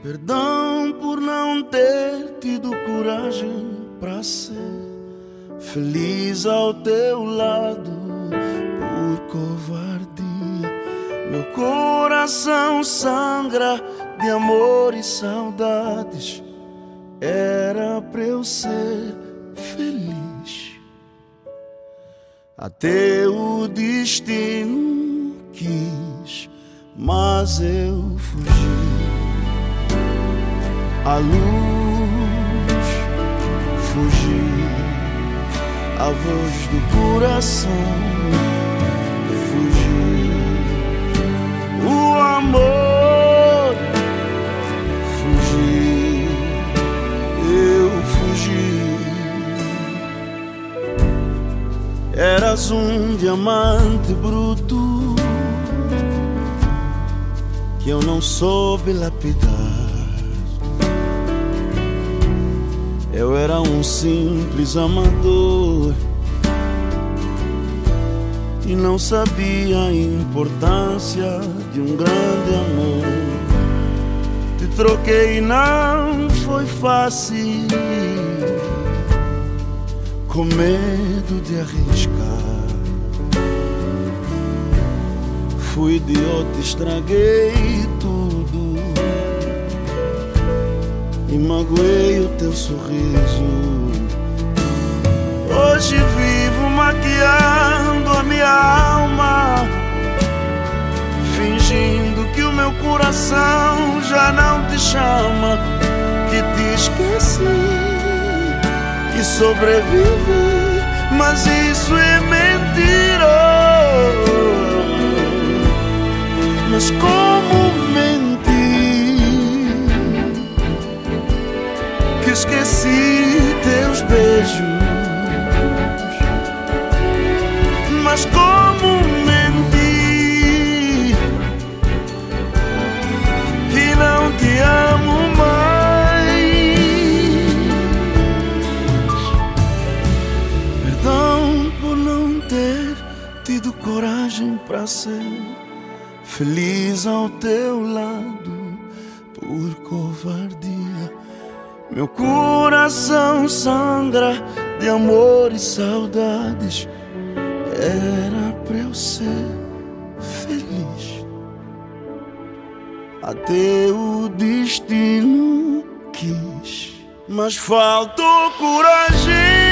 Perdão por não ter tido coragem para ser feliz ao teu lado, por covardia. Meu coração sangra de amor e saudades. Era pra eu ser feliz, até o destino quis, mas eu fugi. A luz fugi, a voz do coração fugi, o amor fugi, eu fugi. Eras um diamante bruto que eu não soube lapidar. Eu era um simples amador e não sabia a importância de um grande amor. Te troquei e não foi fácil, com medo de arriscar. Fui idiota, estraguei tudo e magoei o teu sorriso. Hoje vivo maquiando a minha alma, fingindo que o meu coração já não te chama, que te esqueci, que sobrevive, mas isso é mentira. Mas como esqueci teus beijos, mas como menti que não te amo mais. Perdão por não ter tido coragem pra ser feliz ao teu lado, por covardia. Meu coração sangra de amor e saudades. Era pra eu ser feliz, até o destino quis, mas faltou coragem